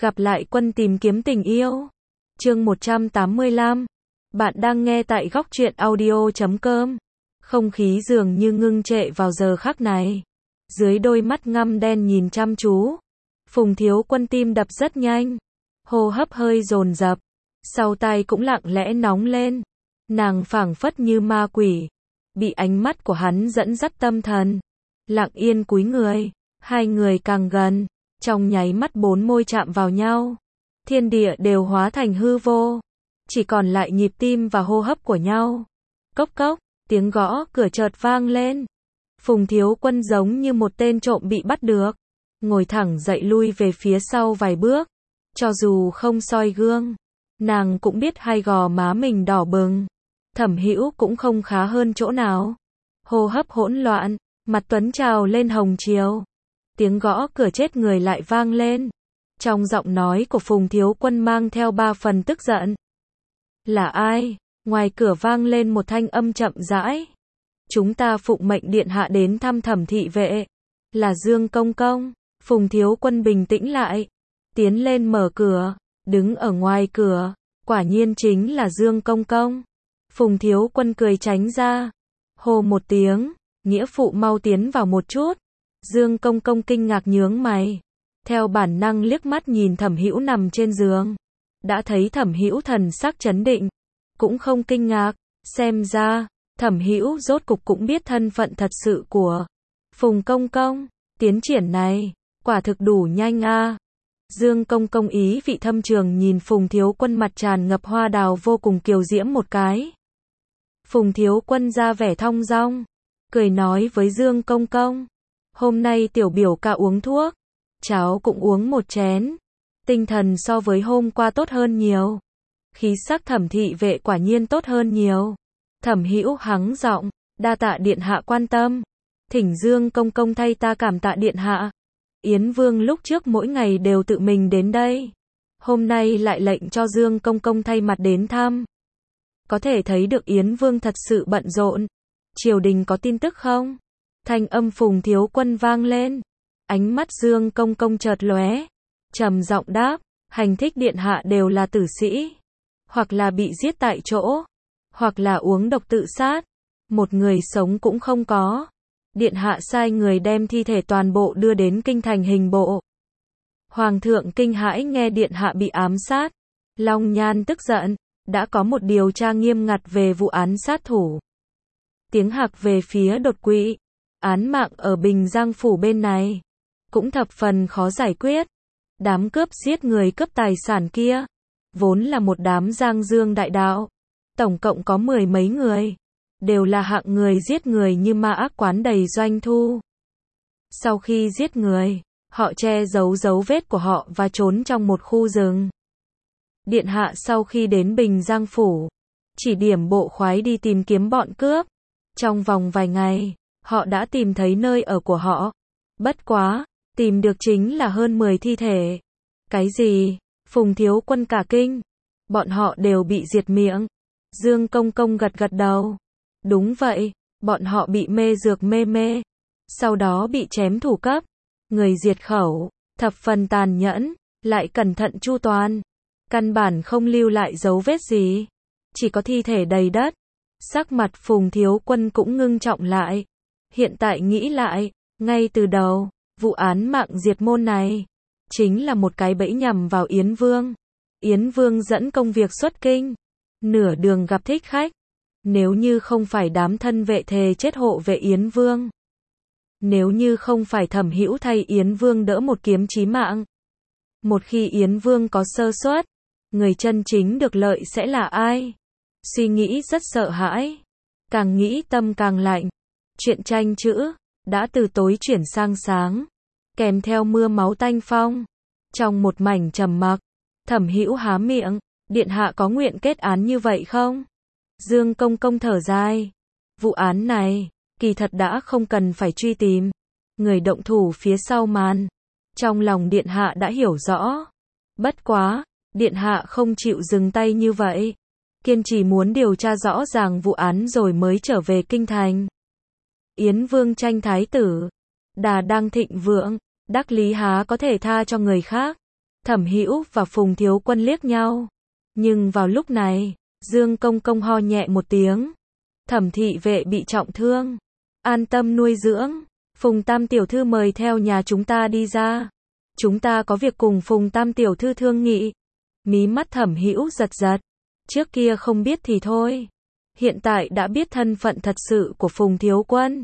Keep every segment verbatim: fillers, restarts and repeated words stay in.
Gặp lại quân tìm kiếm tình yêu. Chương một trăm tám mươi lăm. Bạn đang nghe tại góc truyện audio chấm com. Không khí dường như ngưng trệ vào giờ khắc này. Dưới đôi mắt ngăm đen nhìn chăm chú, Phùng Thiếu Quân tim đập rất nhanh, hô hấp hơi dồn dập, sau tai cũng lặng lẽ nóng lên. Nàng phảng phất như ma quỷ, bị ánh mắt của hắn dẫn dắt tâm thần, lặng yên cúi người, hai người càng gần, trong nháy mắt bốn môi chạm vào nhau, thiên địa đều hóa thành hư vô, chỉ còn lại nhịp tim và hô hấp của nhau. Cốc cốc, tiếng gõ cửa chợt vang lên. Phùng Thiếu Quân giống như một tên trộm bị bắt được, ngồi thẳng dậy lui về phía sau vài bước. Cho dù không soi gương, nàng cũng biết hai gò má mình đỏ bừng. Thẩm Hữu cũng không khá hơn chỗ nào, hô hấp hỗn loạn, mặt tuấn trào lên hồng chiều. Tiếng gõ cửa chết người lại vang lên. Trong giọng nói của Phùng Thiếu Quân mang theo ba phần tức giận. Là ai? Ngoài cửa vang lên một thanh âm chậm rãi. Chúng ta phụng mệnh điện hạ đến thăm Thẩm thị vệ. Là Dương Công Công. Phùng Thiếu Quân bình tĩnh lại, tiến lên mở cửa, đứng ở ngoài cửa, quả nhiên chính là Dương Công Công. Phùng Thiếu Quân cười tránh ra, hô một tiếng, nghĩa phụ mau tiến vào một chút. Dương Công Công kinh ngạc nhướng mày, theo bản năng liếc mắt nhìn Thẩm Hữu nằm trên giường, đã thấy Thẩm Hữu thần sắc trấn định, cũng không kinh ngạc, xem ra Thẩm Hữu rốt cục cũng biết thân phận thật sự của Phùng Công Công. Tiến triển này quả thực đủ nhanh a. À. Dương Công Công ý vị thâm trường nhìn Phùng Thiếu Quân mặt tràn ngập hoa đào vô cùng kiều diễm một cái. Phùng Thiếu Quân ra vẻ thong dong, cười nói với Dương Công Công, hôm nay tiểu biểu ca uống thuốc, cháu cũng uống một chén, tinh thần so với hôm qua tốt hơn nhiều. Khí sắc Thẩm thị vệ quả nhiên tốt hơn nhiều. Thẩm Hữu hắng giọng, đa tạ điện hạ quan tâm, thỉnh Dương Công Công thay ta cảm tạ điện hạ. Yến Vương lúc trước mỗi ngày đều tự mình đến đây, hôm nay lại lệnh cho Dương Công Công thay mặt đến thăm. Có thể thấy được Yến Vương thật sự bận rộn. Triều đình có tin tức không? Thanh âm Phùng Thiếu Quân vang lên. Ánh mắt Dương Công Công chợt lóe, trầm giọng đáp, hành thích điện hạ đều là tử sĩ, hoặc là bị giết tại chỗ, hoặc là uống độc tự sát, một người sống cũng không có. Điện hạ sai người đem thi thể toàn bộ đưa đến kinh thành hình bộ. Hoàng thượng kinh hãi nghe điện hạ bị ám sát. Long Nhan tức giận, đã có một điều tra nghiêm ngặt về vụ án sát thủ. Tiếng hạc về phía đột quỵ, án mạng ở Bình Giang phủ bên này cũng thập phần khó giải quyết. Đám cướp giết người cướp tài sản kia vốn là một đám giang dương đại đạo, tổng cộng có mười mấy người, đều là hạng người giết người như ma ác quán đầy doanh thu. Sau khi giết người, họ che giấu dấu vết của họ và trốn trong một khu rừng. Điện hạ sau khi đến Bình Giang phủ, chỉ điểm bộ khoái đi tìm kiếm bọn cướp. Trong vòng vài ngày, họ đã tìm thấy nơi ở của họ. Bất quá, tìm được chính là hơn mười thi thể. Cái gì? Phùng Thiếu Quân cả kinh. Bọn họ đều bị diệt miệng. Dương Công Công gật gật đầu. Đúng vậy, bọn họ bị mê dược mê mê, sau đó bị chém thủ cấp, người diệt khẩu, thập phần tàn nhẫn, lại cẩn thận chu toàn, căn bản không lưu lại dấu vết gì, chỉ có thi thể đầy đất. Sắc mặt Phùng Thiếu Quân cũng ngưng trọng lại. Hiện tại nghĩ lại, ngay từ đầu, vụ án mạng diệt môn này chính là một cái bẫy nhằm vào Yến Vương. Yến Vương dẫn công việc xuất kinh, nửa đường gặp thích khách. Nếu như không phải đám thân vệ thề chết hộ vệ Yến Vương, nếu như không phải Thẩm Hữu thay Yến Vương đỡ một kiếm chí mạng, một khi Yến Vương có sơ suất, người chân chính được lợi sẽ là ai? Suy nghĩ rất sợ hãi, càng nghĩ tâm càng lạnh. Chuyện tranh chữ đã từ tối chuyển sang sáng, kèm theo mưa máu tanh phong. Trong một mảnh trầm mặc, Thẩm Hữu há miệng, điện hạ có nguyện kết án như vậy không? Dương Công Công thở dài. Vụ án này, kỳ thật đã không cần phải truy tìm người động thủ phía sau màn. Trong lòng điện hạ đã hiểu rõ. Bất quá, điện hạ không chịu dừng tay như vậy. Kiên trì muốn điều tra rõ ràng vụ án rồi mới trở về kinh thành. Yến Vương tranh thái tử, đà đang thịnh vượng, đắc lý há có thể tha cho người khác. Thẩm Hữu và Phùng Thiếu Quân liếc nhau. Nhưng vào lúc này, Dương Công Công ho nhẹ một tiếng. Thẩm thị vệ bị trọng thương, an tâm nuôi dưỡng. Phùng Tam tiểu thư mời theo nhà chúng ta đi ra. Chúng ta có việc cùng Phùng Tam tiểu thư thương nghị. Mí mắt Thẩm Hữu giật giật. Trước kia không biết thì thôi, hiện tại đã biết thân phận thật sự của Phùng Thiếu Quân.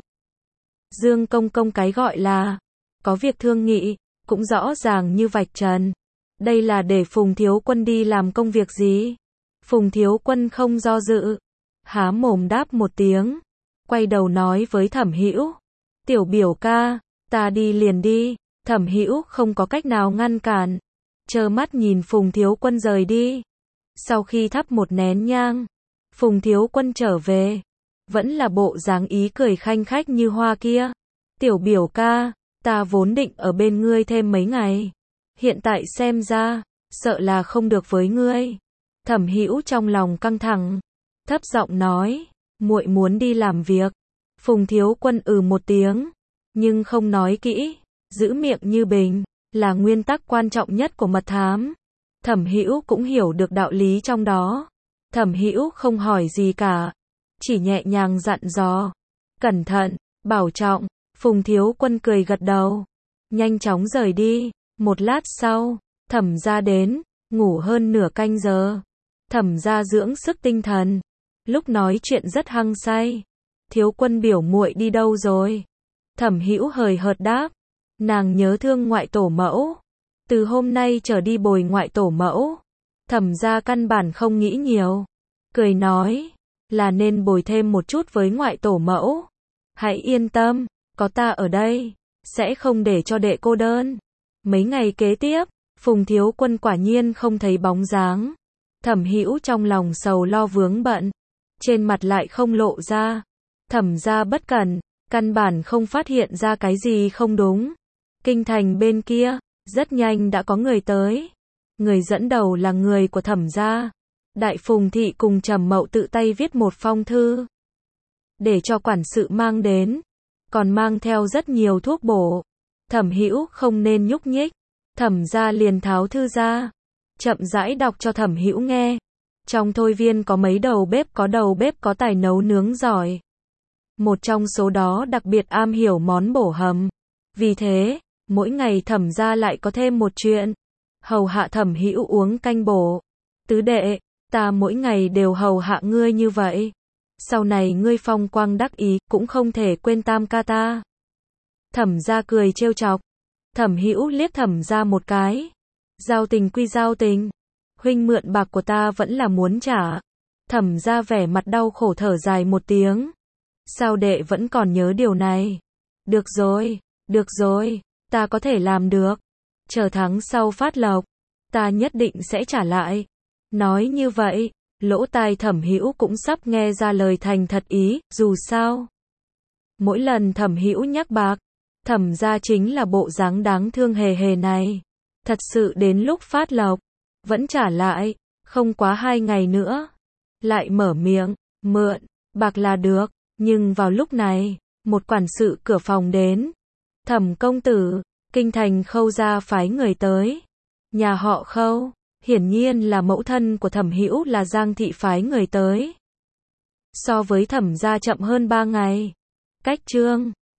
Dương Công Công cái gọi là có việc thương nghị, cũng rõ ràng như vạch trần. Đây là để Phùng Thiếu Quân đi làm công việc gì? Phùng Thiếu Quân không do dự, há mồm đáp một tiếng, quay đầu nói với Thẩm Hữu, tiểu biểu ca, ta đi liền đi. Thẩm Hữu không có cách nào ngăn cản, trơ mắt nhìn Phùng Thiếu Quân rời đi. Sau khi thắp một nén nhang, Phùng Thiếu Quân trở về, vẫn là bộ dáng ý cười khanh khách như hoa kia. Tiểu biểu ca, ta vốn định ở bên ngươi thêm mấy ngày, hiện tại xem ra, sợ là không được với ngươi. Thẩm Hữu trong lòng căng thẳng, thấp giọng nói, muội muốn đi làm việc. Phùng Thiếu Quân ừ một tiếng, nhưng không nói kỹ, giữ miệng như bình, là nguyên tắc quan trọng nhất của mật thám. Thẩm Hữu cũng hiểu được đạo lý trong đó. Thẩm Hữu không hỏi gì cả, chỉ nhẹ nhàng dặn dò, cẩn thận, bảo trọng. Phùng Thiếu Quân cười gật đầu, nhanh chóng rời đi. Một lát sau, Thẩm gia đến, ngủ hơn nửa canh giờ. Thẩm gia dưỡng sức tinh thần, lúc nói chuyện rất hăng say. Thiếu Quân biểu muội đi đâu rồi? Thẩm Hữu hời hợt đáp, nàng nhớ thương ngoại tổ mẫu, từ hôm nay trở đi bồi ngoại tổ mẫu. Thẩm gia căn bản không nghĩ nhiều, cười nói, là nên bồi thêm một chút với ngoại tổ mẫu. Hãy yên tâm, có ta ở đây, sẽ không để cho đệ cô đơn. Mấy ngày kế tiếp, Phùng Thiếu Quân quả nhiên không thấy bóng dáng. Thẩm Hữu trong lòng sầu lo vướng bận, trên mặt lại không lộ ra. Thẩm gia bất cẩn, căn bản không phát hiện ra cái gì không đúng. Kinh thành bên kia, rất nhanh đã có người tới. Người dẫn đầu là người của Thẩm gia. Đại Phùng thị cùng Trầm Mậu tự tay viết một phong thư, để cho quản sự mang đến, còn mang theo rất nhiều thuốc bổ. Thẩm Hữu không nên nhúc nhích. Thẩm gia liền tháo thư ra, chậm rãi đọc cho Thẩm Hữu nghe. Trong thôi viên có mấy đầu bếp, có đầu bếp có tài nấu nướng giỏi. Một trong số đó đặc biệt am hiểu món bổ hầm. Vì thế, mỗi ngày Thẩm gia lại có thêm một chuyện, hầu hạ Thẩm Hữu uống canh bổ. Tứ đệ, ta mỗi ngày đều hầu hạ ngươi như vậy, sau này ngươi phong quang đắc ý, cũng không thể quên tam ca ta. Thẩm gia cười trêu chọc. Thẩm Hữu liếc Thẩm gia một cái. Giao tình quy giao tình, huynh mượn bạc của ta vẫn là muốn trả. Thẩm gia vẻ mặt đau khổ thở dài một tiếng. Sao đệ vẫn còn nhớ điều này? Được rồi, được rồi, ta có thể làm được. Chờ tháng sau phát lộc, ta nhất định sẽ trả lại. Nói như vậy, lỗ tai Thẩm Hữu cũng sắp nghe ra lời thành thật ý, dù sao. Mỗi lần Thẩm Hữu nhắc bạc, Thẩm gia chính là bộ dáng đáng thương hề hề này. Thật sự đến lúc phát lộc, vẫn trả lại, không quá hai ngày nữa. Lại mở miệng, mượn, bạc là được, nhưng vào lúc này, một quản sự cửa phòng đến. Thẩm công tử, kinh thành Khâu gia phái người tới. Nhà họ Khâu, hiển nhiên là mẫu thân của Thẩm Hữu là Giang thị phái người tới. So với Thẩm gia chậm hơn ba ngày. Cách chương